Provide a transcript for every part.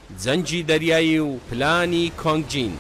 جەنجی دەریایی و پلانی کۆنگجین.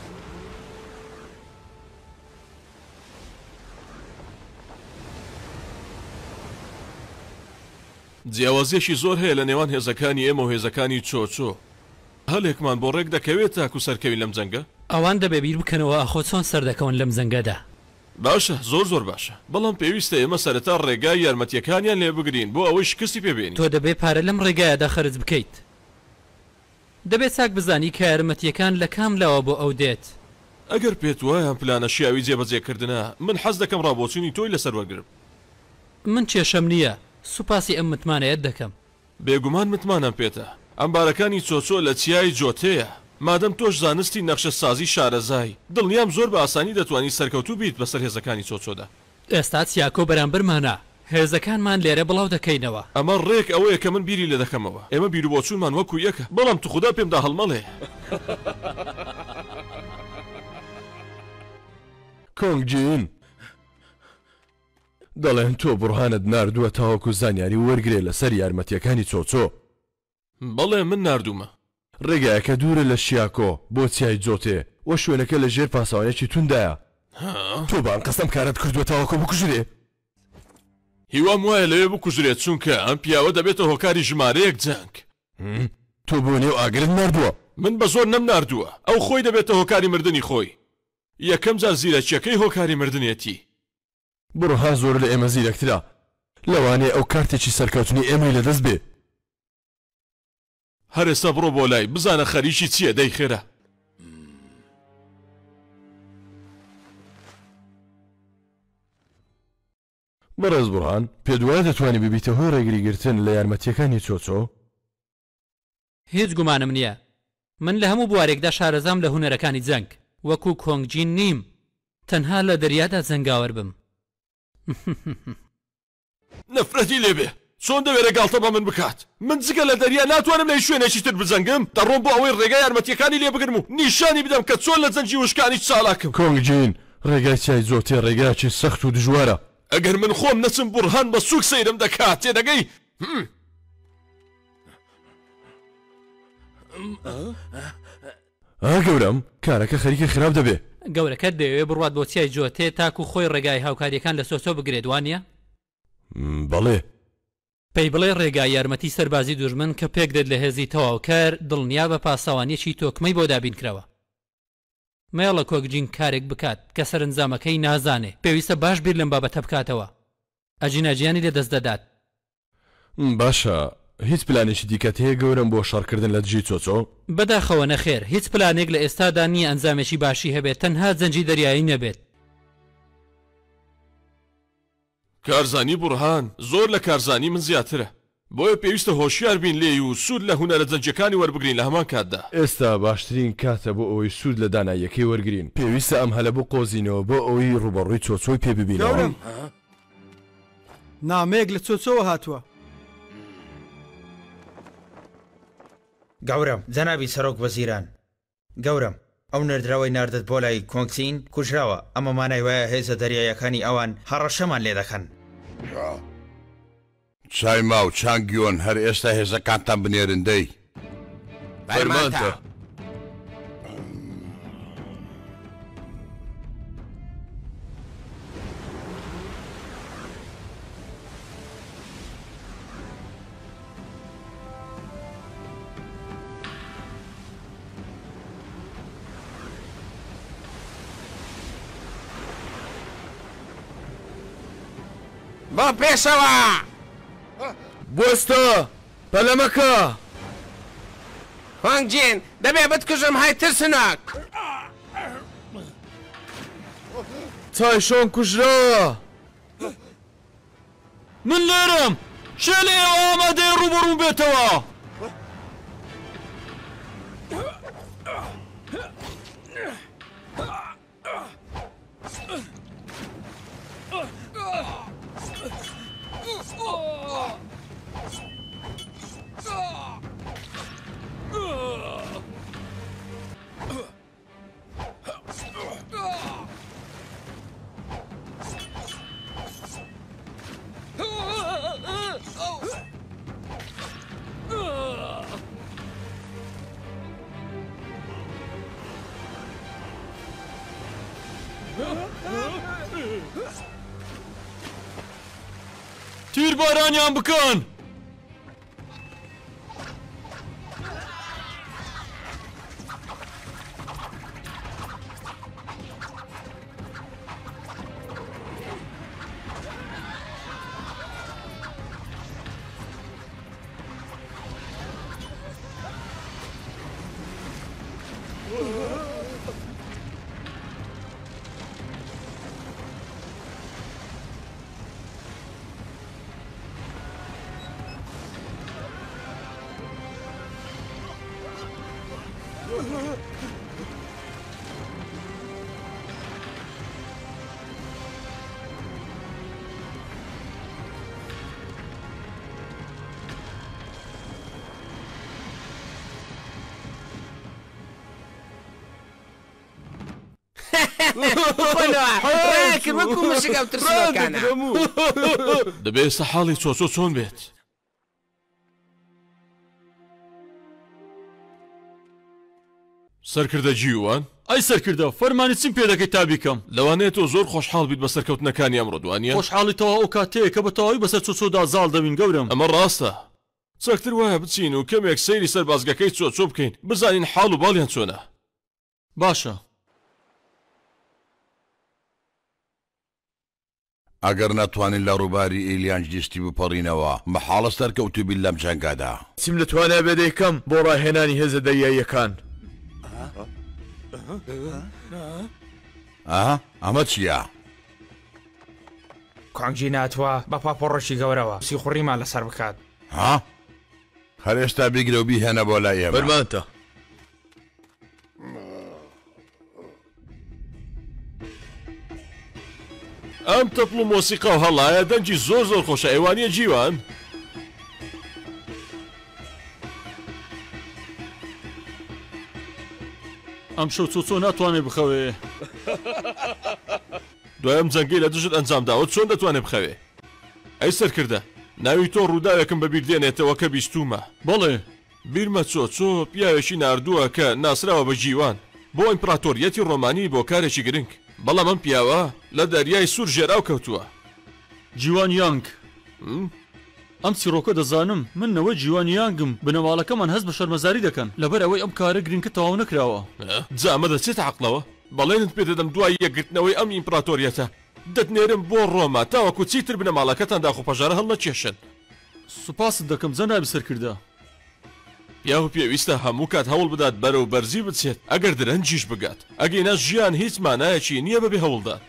جیاوازیەکی زۆر هەیە لە نێوان هێزەکانی ئێمە و هێزەکانی چۆچۆ. هەلێکمان بۆ ڕێک دەکەوێت تاکو سەرکەوی لەم جەنگە؟ ئەوان دەبێ بیر بکەنەوە ئەخۆ چۆن سەردەکەون لەم جەنگەدا. باشە، زۆر باشە، بەڵام پێویستە ئێمە سەرەتا ڕێگای یارمەتیەکانیان لێ بگرین بۆ ئەوەی شکستی پێبێنین. تۆ دەبێ پارە لەم ڕێگایەدا خەرج بکەیت. دەبێت چاک بزانی کە یارمەتیەکان لە کام لاوە بۆ ئەو دێت. ئەگەر پێت وایە پلانە شیاوی جێبەجێکردنە، من حەز دەکەم ڕابۆچوونی تۆی لەسەر وەرگرم. من کێشەم نییە، سوپاسی ئەم متمانەیەت دەکەم. بێگومان متمانم پێتە. ئەمبارەکانی چۆچۆ لە چیای جۆتەیە. مادەم تۆش زانستی نەخشە سازی شارەزای، دڵنیام زۆر بە ئاسانی دەتوانی سەرکەوتوو بیت بەسەر هێزەکانی چۆچۆدا. ئێستا چیاکۆ بەرامبەرمانە، هێزەکانمان لێرە بڵاو دەکەینەوە. ئەمە ڕێک ئەوەیە کە من بیری لێ دەکەمەوە. ئێمە بیر و بۆچوونمان وەکو یەکە، بەڵام تو خوددا پێمدا هەڵمەڵێ. کۆنگجین دەڵێن تۆ بڕهانت ناردووە تاوەکو زانیاری وەرگێ لەسەر یارمەتیەکانی چۆچۆ. بەڵێ من ناردوومە. ڕێگایەکە دوورە لە شیاکۆ بۆ چیای جۆتێ وە شوێنەکە لە ژێر پاساوانێکی توندایە. تۆ بام قەستەم کارت کردووە تاوەکۆ بکوژرێ. هیوام وایە لەوێ بکوژرێت چونکە ئەم پیاوە دەبێتە هۆکاری ژمارەیەک جەنگ. تۆ بۆ نێو ئاگرت ناردووە؟ من بە زۆر نەم ناردووە، ئەو خۆی دەبێتە هۆکاری مردنی خۆی. یەکەم جار زیرەکیەکەی هۆکاری مردنێتی. بڕۆها زۆر لە ئێمە زیرەکترا، لەوانەیە ئەو کارتێکی سەرکەوتنی ئێمەی لەدەست بێ. هەر ئێستا بڕۆ بۆ لای بزانە خەریکی چییە دەی خێرە. بەڕێز بڕهان، پێت وایە دەتوانی ببیتە هۆی ڕێگریگرتن لە یارمەتیەکانی چۆچۆ؟ هیچ گومانم نییە. من لە هەموو بوارێکدا شارەزام لە هونەرەکانی جەنگ، وەکو کۆنگجین نیم، تەنها لە دەریادا جەنگاوەر بم. نەفرەتی لێبێ، چۆن دەوێرە گاڵتە بە من بکات؟ من جگە لە دەریا ناتوانم لە شوێنێکی تر بجەنگم، دەڕۆم بۆ ئەوەی ڕێگای یارمەتیەکانی لێ بگرم و نیشانی بدەم کە چۆن لە جەنجی وشکانی چالاکم. کۆنگجین، ڕێگای چای جۆتێ ڕێگایکی سەخت و دژوارە. ئەگەر من خۆم نەچم بڕهان بە سووک سەیرم دەکات تێدەگەی؟ گەورم، کارەکە خەریکە خراپ دەبێ. گەورەکەت دەوێ بڕوات بۆ چیای جۆتێ تاکو خۆی ڕێگای هاوکاریەکان لە سۆچۆ بگرێت وانە؟ بەڵێ. پێی بڵێ ڕێگای یارمەتی سەربازی دوژمن کە پێک دێت لە هێزی تەواوکار دڵنیا بە پاسەوانیەکی تۆکمەی بۆ دابین کرەوە. مێڵە کۆنگجین کارێک بکات کە سەرنجامەکەی نازانێ، پێویستە باش بیر لەم بابەتە بکاتەوە. ئەجینەجیانی لێ دەست دەدات. باشە، هیچ پلانێکی دیکەت هەیە گەورم بۆ شەڕکردن لە دژی چۆچۆ؟ بەداخەوە نەخێر، هیچ پلانێک لە ئێستادا نییە ئەنجامێکی باشی هەبێت، تەنها جەنجی دەریایی نەبێت. کارزانی بڕهان زۆر لە کارزانی من زیاترە، بۆیە پێویستە هۆشیار بین لێی و سوود لە هونەرە جەنجەکانی وەربگرین لە هەمان کاتدا. ئێستا باشترین کاتە بۆ ئەوەی سوود لە داناییەکەی وەرگین. پێویستە ئەم هەلە بۆ قۆزینەوە بۆ ئەوەی ڕوبەڕووی چۆچۆی پێ ببینەوە. نامەیەک لە چۆچۆوە هاتووە. گەورم، جەنابی سەرۆک وەزیران، گەورم، ئەو نەردراوەی ناردت بۆ لای کۆنگجین کوژراوە. ئەمە مانای وایە هێزە دەریایەکانی ئەوان هەڕەشەمان لێ دەکەن. چای ماو چانگیۆن هەر ئێستا هێزەکانتان بنێرندەی فەرمانتە. بۆ پێشەوە بۆستە پەلەمەکە. کۆنگجین دەبێ بتکوژم های ترسناک. چای شۆن کوژراوە. من لێرم، شێ لێ ئامادەی ڕوبەڕوو بێتەوە. تیر بارانیان بکەن. ڕێکرد وەکو مشک ئەو ترسنەکانە. دەبێت ئێستا حاڵی چۆچۆ چۆن بێت؟ سەرکردە جیوان؟ ئەی سەرکردە فەرمانی چیم پێ دەکەیت تا بیکەم؟ لەوانەیە تۆ زۆر خۆشحاڵ بیت بە سەرکەوتنەکانی ئەمڕۆ دوانیە؟ خۆشحاڵیتەوە ئەو کاتەیە کە بە تەواوی بەسەر چۆچۆدا زاڵ دەبین گەورم. ئەمە ڕاستە. چەکتر وایە بچین و کەمێک سەیری سەر بازگەکەی چۆچۆ بکەین بزانین حاڵ و باڵیان چۆنە. باشە. ئەگەر نەتوانین لە ڕووباری ئیلیان جستی بپەڕینەوە مەحاڵە سەرکەوتوبی لەم جەنگادا. چیم دەتوانێت بێدەیکەم بۆ ڕاهێنانی هێزە دەریاییەکان؟ ئەمە چییە؟ کۆنگجین ناتوە بە پاپۆڕەشی گەورەوە سیخوڕیمان لەسەر بکات. هەر ئێستا بیگرە و بیهێنە بۆ لای ئێمە. فەرمانتە. ئەم تەپڵ و مۆسیقا و هەڵایە دەنجی زۆر زۆر خۆشە ئەیوانیە جیوان. ئەم شەو چۆچۆ ناتوانێت بخەوێ. دوایەم جەنگەی لە دژت ئەنجامداوە چۆن دەتوانێت بخەوێ؟ ئەی سەرکردە ناوی تۆ ڕووداوێکم بەبیر دێنێتەوە کە بیستومە. بەڵێ بیرمە چۆچۆ پیاوێکی ناردووە کە ناسراوە بە جیوان بۆ ئیمپراتۆریەتی ڕۆمانی بۆ کارێکی گرنگ. بەڵام ئەم پیاوە لە دەریای سوور ژێراو کەوتووە. جیوان یانگ ئەم چیرۆکە دەزانم منەوە جیوان یانگم بنەماڵەکەمان هەست بە شەرمەزاری دەکەن لەبەر ئەوەی ئەم کارە گرنگکە تەواو نەکراوە. جامە دەچێت عەقڵەوە بەڵێنت پێ دەدەم دوای یەکگرتنەوەی ئەم ئیمپراتۆریەتە دەتنێرم بۆ ڕۆما تاوەکو چیتر بنەماڵەکەتان داخۆپەژارە هەڵ نەکێشن. سوپاست دەکەم جەنابی سەرکردە. یاهو پێویستە هەموو کات هەوڵ بدات بەرەو بەرزی بچێت ئەگەر درەنجیش بگات ئەگەینا ژیان هیچ مانایەکی نییە بەبێ هەوڵدان.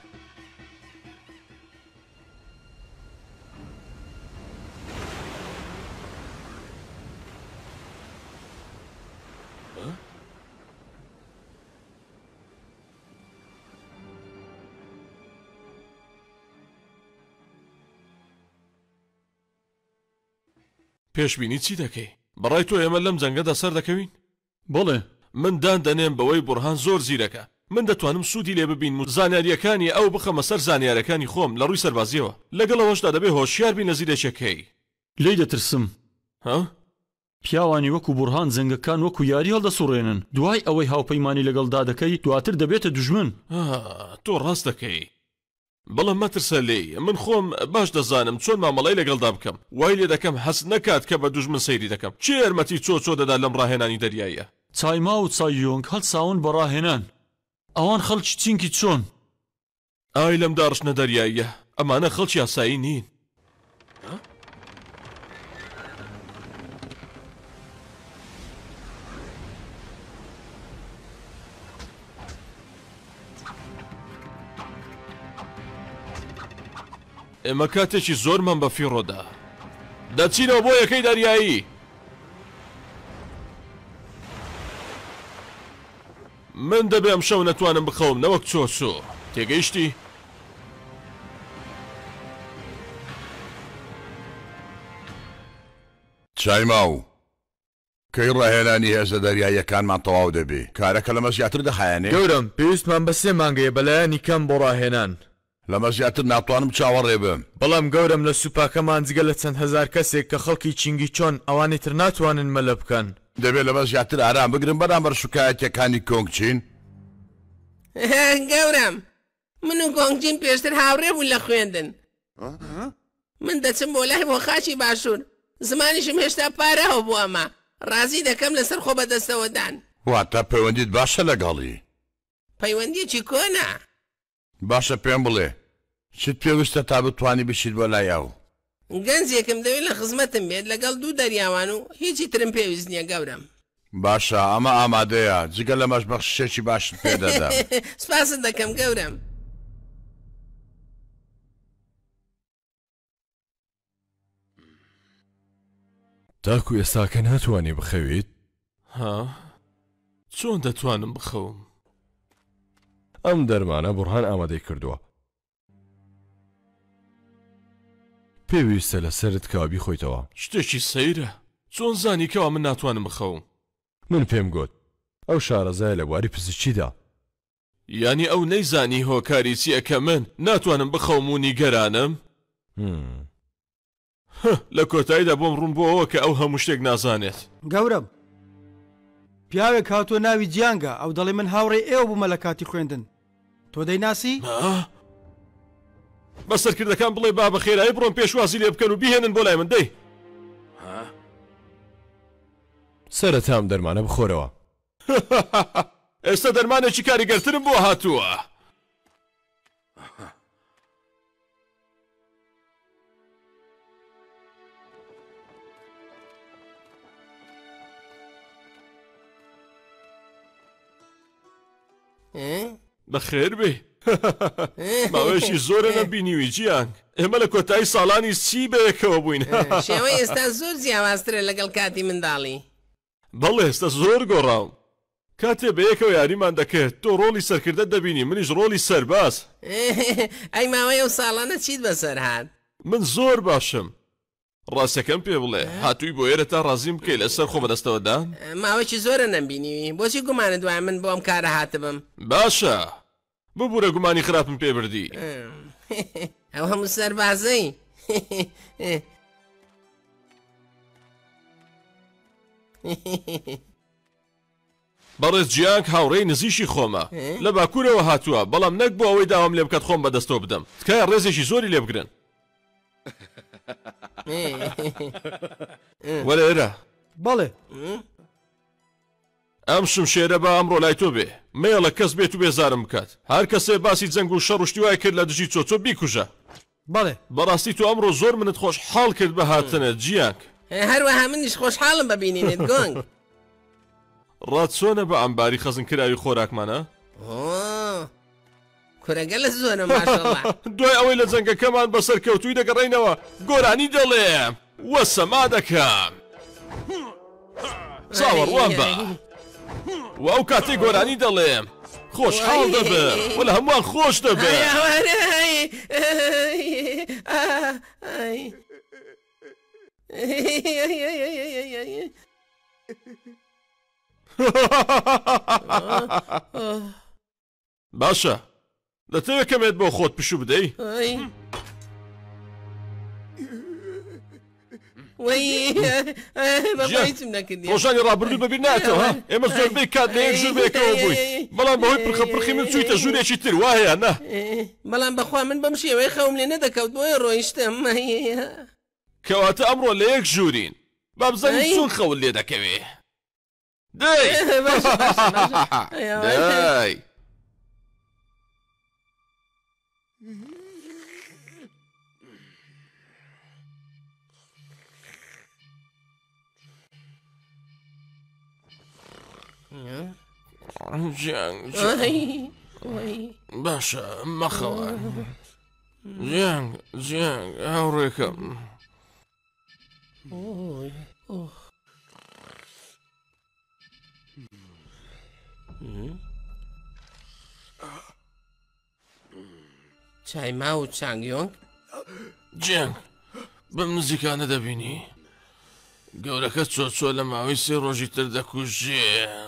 پێشبینی چی دەکەی؟ بەڕای تۆ ئێمە لەم جەنگەدا سەر دەکەوین؟ بڵێ من دان دەنێم بەوەی بورهان زۆر زیرەکە. من دەتوانم سوودی لێ ببین و زانیاریەکانی ئەو بخەمە سەر زانیارەکانی خۆم لە ڕووی سەربازیەوە لەگەڵەوەشدا دەبێ هۆشیار بین لە زیرەکەی. لێی دەترسم. پیاوانی وەکو بورهان جەنگەکان وەکو یاری هەڵدەسوڕێنن دوای ئەوەی هاوپەیمانی لەگەڵدا دەکەی دواتر دەبێتە دوژمن. تۆ ڕاست دەکەی. بەڵام مەترسە لێی من خۆم باش دەزانم چۆن مامەڵەی لەگەڵدا بکەم وای لێ دەکەم هەست نەکات کە بە دوژمن سەیری دەکەم. چی یارمەتی چۆچۆ دەدا لەم ڕاهێنانی دەریاییە؟ چایما و چایۆنگ هەڵساون بە ڕاهێنان ئەوان خەڵکی چینکی چۆن؟ ئای لەم داڕشنە دەریاییە ئەمانە خەڵکی یاسایی نین. ئێمە کاتێکی زۆرمان بە فیڕۆدا دەچینەوە بۆ یەکەی دەریایی. من دەبێ ئەم شەو نەتوانم بخەوم نەوەک چۆچۆ تێگەیشتی؟ چایماو کەی ڕاهێنانی هێزە دەریاییەکانمان تەواو دەبێ کارەکە لەمە زیاتر دەخایەنێ؟ گەورم پێویستمان بە 3 مانگەیە بەلایانی کەم بۆ ڕاهێنان. لەمە زیاتر ناتوانم چاوەڕێ بم. بەڵام گەورم لە سوپاکەمان جگە لە چەند هەزار کەسێک کە خەڵکی چینگی چۆن ئەوانی تر ناتوانن مەلە بکەن. دەبێت لەمە زیاتر ئارام بگرن بەرامبەر شکایەتەکانی کۆنگچین. گەورم من و گۆنگجین پێشتر هاوڕێ بوون لە خوێندن من دەچم بۆ لای بۆ خاچی باشوور زمانیشم هێشتا پارەوە بوو ئەمە ڕازی دەکەم لەسەر خۆ بەدەستەوەدان واتە پەیوەندیت باشە لەگەڵی پەیوەندیەکی کۆنا باشە پێم بڵێ چت پێویستە تا بتوانی بشیت بۆ لای ئەو گەنجێکم دەوێت لە خزمەتم بێت لەگەڵ دوو دەریاوان و هیچی ترم پێویست نییە گەورم باشە ئەمە ئامادەیە جگە لە مەش بەخشێکی باشت پێدەدەم سپاست دەکەم گەورم تاکو ئێستاکە ناتوانێ بخەویت ها چۆن دەتوانم بخەوم ئەم دەرمانە بڕهان ئامادەی کردووە پێویستە لە سەرت کابی خۆیتەوە شتێکی سەیرە چۆن زانی کەوا من ناتوانم بخەوم من پێم گوت ئەو شارەزایە لە بواری پزیشکیدا یعنی ئەو نەیزانی هۆکاری چییە کە من ناتوانم بخەوم و نیگەرانم لە کۆتاییدا بۆم ڕوون بۆەوە کە ئەو هەموو شتێک نازانێت گەورم پیاوێک هاتووە ناوی جیانگە ئەو دەڵێ من هاوڕێ ئێوە بوومە لە کاتی خوێندن تۆ دەیناسی؟ بە سەرکردەکان بڵێ با بە خێرایی بڕۆن پێشوازی لێ بکەن و بیهێنن بۆ لای من دەی سەرەتام دەرمانە بخۆرەوە ئێستا دەرمانێکی کاریگەرترم بۆ هاتووە بەخێر بێ ماوەیەکی زۆرە نەبینیوی جیان ئێمە لە کۆتایی ساڵانی سی بەیەکەوە بووین شێوەی ئێستا زۆر جیاوازترە لەگەڵ کاتی منداڵی بەڵێ ئێستا زۆر گۆڕاوم کاتێ بەیەکەوە یاریمان دەکرد تۆ ڕۆڵی سەرکردە دەبینی منیش ڕۆڵی سەرباز ئەی ماوەی ئەو ساڵانە چیت بەسەر هات من زۆر باشم ڕاستەکەم پێ بڵێ هاتووی بۆ ئێرە تا ڕازیم بکەی لەسەر خۆ بەدەستەوەدان ماوەی زۆرە نەبینیوی بۆچی گومانە دوای من بۆ ئەم کارە هاتبم باشە ببوورە گومانی خراپم پێ بردی ئەو هەموو سەربازەی بەڕێز جیانگ هاوڕێی نزیشی خۆمە لە باکوورەوە هاتووە بەڵام نەک بۆ ئەوەی داوام لێ بکات خۆم بەدەستەوە بدەم تکایە ڕێزێکی زۆری لێ بگرن وەرە ئێرە بەڵێ ئەم شمشێرە بە ئەمڕۆ لای تۆ بێ مێڵە کەس بێت و بێزارم بکات هەر کەسێ باسی جەنگ و شەڕ و شتی وای کرد لە دژی چۆچۆ بیکوژە بەڵێ بەڕاستی تو ئەمڕۆ زۆر منت خۆش حاڵ کرد بە هاتنە جیانگ هەروەها منیش خۆشحاڵم ببینینێت گۆنگ ڕات چۆنە بە ئەمباری خەزنکراوی خۆراکمانە کورەگە لە زۆرە ماشەڵڵا دوای ئەوەی لە جەنگەکەمان بەسەر کەوتووی دەگەڕێینەوە گۆرانی دەڵێم وە سەما دەکەم چاوەڕوان بە و ئەو کاتێک گۆرانی دەڵێم خۆشحاڵ دەبێ و لە هەمووان خۆش دەبێ باشە دەتەوێت کەمێت بۆ خۆت پشوو بدەی ڕۆژانی ڕابردوو بەبیر ناتەوە ئێمە زۆربەی کات لە یەک ژوور بێکەوە بووین بەڵام بەهۆی پرخەپرخی من چوویتە ژوورێکی تر وایە نە بەڵام بەخوا من بەم شێوەی خەوم لێ نەدەکەوت بۆیە ڕۆیشتم کەواتە ئەمڕۆ لە یەک ژوورین با بزانین چۆن خەول لێ دەکەوێ دەی دەی باشە مەخەوە جیانگ هاوڕێکەم چای ما و چانگیۆنگ جیانگ بەم نزیکانە دەبینی گەورەکە چۆچۆ لە ماوەی سێ ڕۆژی تر دەکوژێ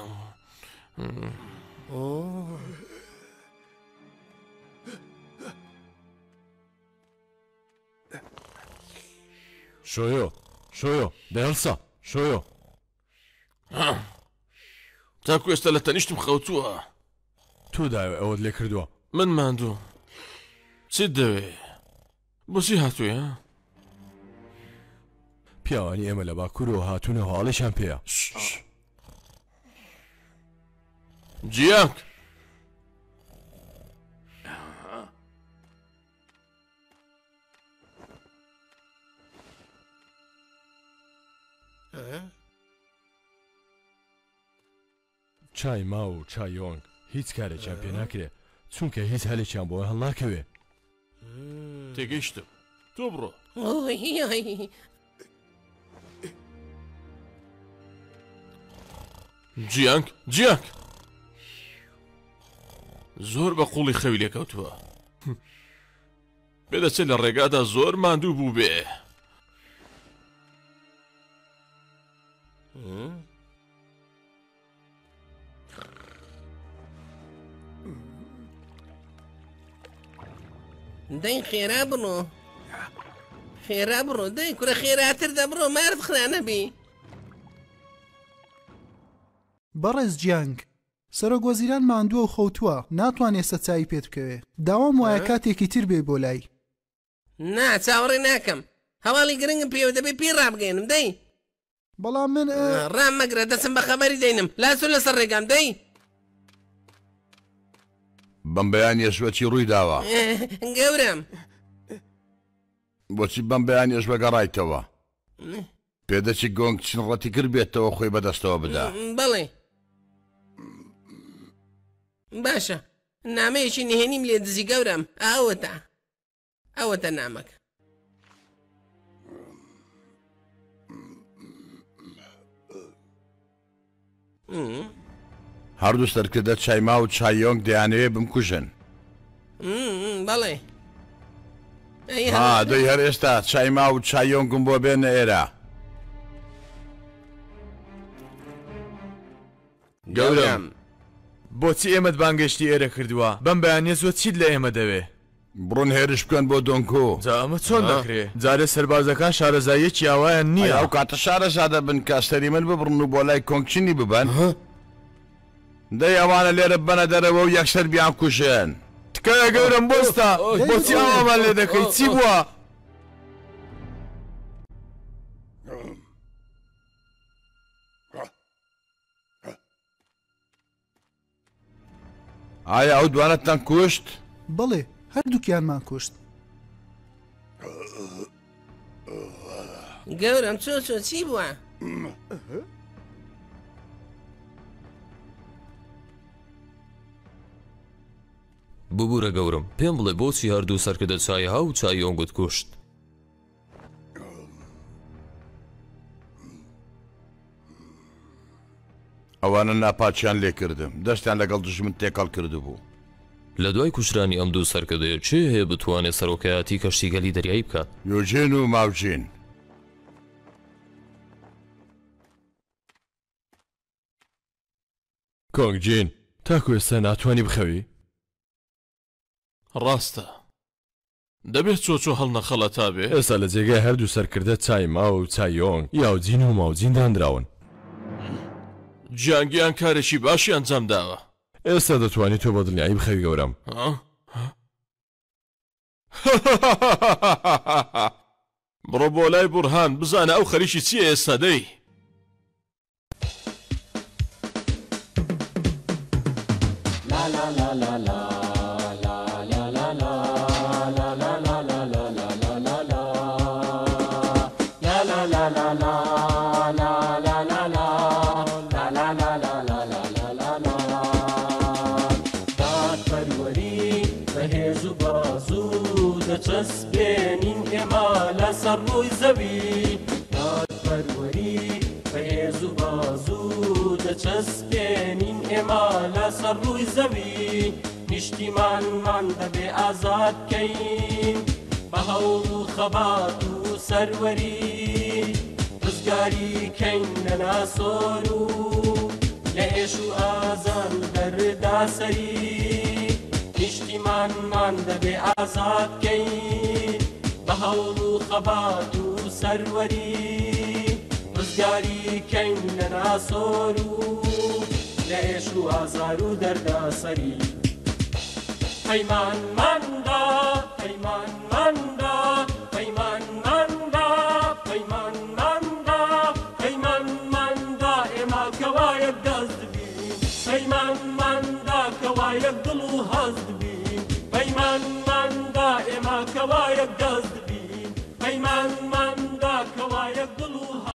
شۆیۆ دەهێڵسا شۆیۆ تاکو ئێستا لە تەنیشتم خەوتووە تۆ داوێ ئەوەت لێ کردووە من ماندوو چیت دەوێ بۆچی هاتووی ها پیاوانی ئێمە لە باکوورەوە هاتوونە هەواڵیشان پێیە جیانگ چای ما و چایۆنگ هیچ کارێکیان پێ ناکرێ چونکە هیچ هەلێکیان بۆ هەڵ ناکەوێ تێگەیشتم تۆ بڕۆ جیانگ جیانگ زۆر بە قوڵی خەوی لێکەوتووە پێدەچێت لە ڕێگادا زۆر ماندوو بوو بێ دەی خێرا بڕۆ خێرا بڕۆ دەی کورە خێراتر دەبڕۆ مارد خرانەبی بەڕێز جیانگ سەرۆک وەزیران ماندووە و خەوتووە ناتوانێت سەچایی پێت بکەوێ داوام وایە کاتێکی تر بێ بۆ لای نا چاوەڕێ ناکەم هەواڵی گرنگم پێوە دەبێت پێی ڕابگەێنم دەی بەڵام من ڕام مەگرە دەچم بە خەبەری دەینم لاسو لەسەر ڕێگام دەی بەم بەیانی ئێشوەچی ڕووی داوە گەورم بۆچی بەم بەیانی ئێش بەگەڕایتەوە پێدەچی گۆنگ چنڕەتی کرد بێتەوە خۆی بەدەستەوە بدا بەڵێ باشە نامەیەکی نهێنیم لێ دزی گەورم ئەوەتە نامەکە هەردوو سەرکردە چایما و چایۆنگ دەیانەوێ بمکوژن بەڵێ دەی هەر ئێستا چایما و چایۆنگم بۆ بێنە ئێرە گەورم بۆچی ئێمەت بانگەشتی ئێرە کردووە بەم بەیانێ زۆر چیت لە ئێمە دەوێ بڕۆن هێرش بکەن بۆ دۆنکۆ جا ئەمە چۆن دەکرێ جارێ سەربازەکان شارەزاییەکی ئاوایان نییە ئەو کاتە شارەزادە بن کاستەری من ببڕن و بۆ لای کۆنگچینی ببەن دەی ئەوانە لێرە بەنە دەرەوە و یەکسەر بیان کوژێن تکایە گەورم بۆستا بۆچی ئەومان لێ دەکەیت چی بووە ئایا ئەو دوانەتان کوشت؟ بەڵێ هەردووکیانمان کوشت گەورم چۆ چی بووە؟ ببوورە گەورم پێم بڵێ بۆچی هەردوو سەرکردە چایها و چایۆنگت کوشت ئەوانە ناپاچیان لێکردم دەستیان لەگەڵ دژمن تێکەڵ کردبوو لە دوای کوشرانی ئەم دوو سەرکردەیە چێ هەیە بتوانێت سەرۆکایەتی کەشتیگەلی دەریایی بکات یۆجین و ماوجین کۆنگجین تاکو ئێستا ناتوانانی بخەوی ڕاستە دەبێت چۆچۆ هەڵ نەخەڵە تا بێ ئێستا لە جێگای هەردوو سەرکردە چای ماوە و چایۆنگ یاوجین و ماوجین دانراون جیانگیان کارێکی باشی ئەنجام داوە ئێستا دەتوانیت تۆ بە دڵنیایی بخەوی گەورم بڕۆ بۆ لای بورهان بزانە ئەو خەریکی چییە ئێستا دەی چەسبێنین ئێمە لەسەر ڕووی زەوی دادپەروەری بەهێز و بازوو دەچەسبێنین ئێمە لەسەر ڕووی زەوی نیشتیمانمان دەبێ ئازاد بکەین بە هەوڵ و خەبات و سەروەری ڕزگاری کەین لە ناسۆر و لە ئێش و ئازان دەردا سەری نیشتیمانمان دەبێ ئازاد بکەین بە هەوڵ و خەبات و سەروەری ڕزگاری کەین لە ناسۆر و لە ئێش و ئازار و دەردا سەری پەیمانماندا کەوایەک دەست بین پەیمانماندا کەوایەک دڵ و هەست بین پەیمانماندا ئێمە کەوایەک دەست بین پەیمانماندا کەوایەک دڵ و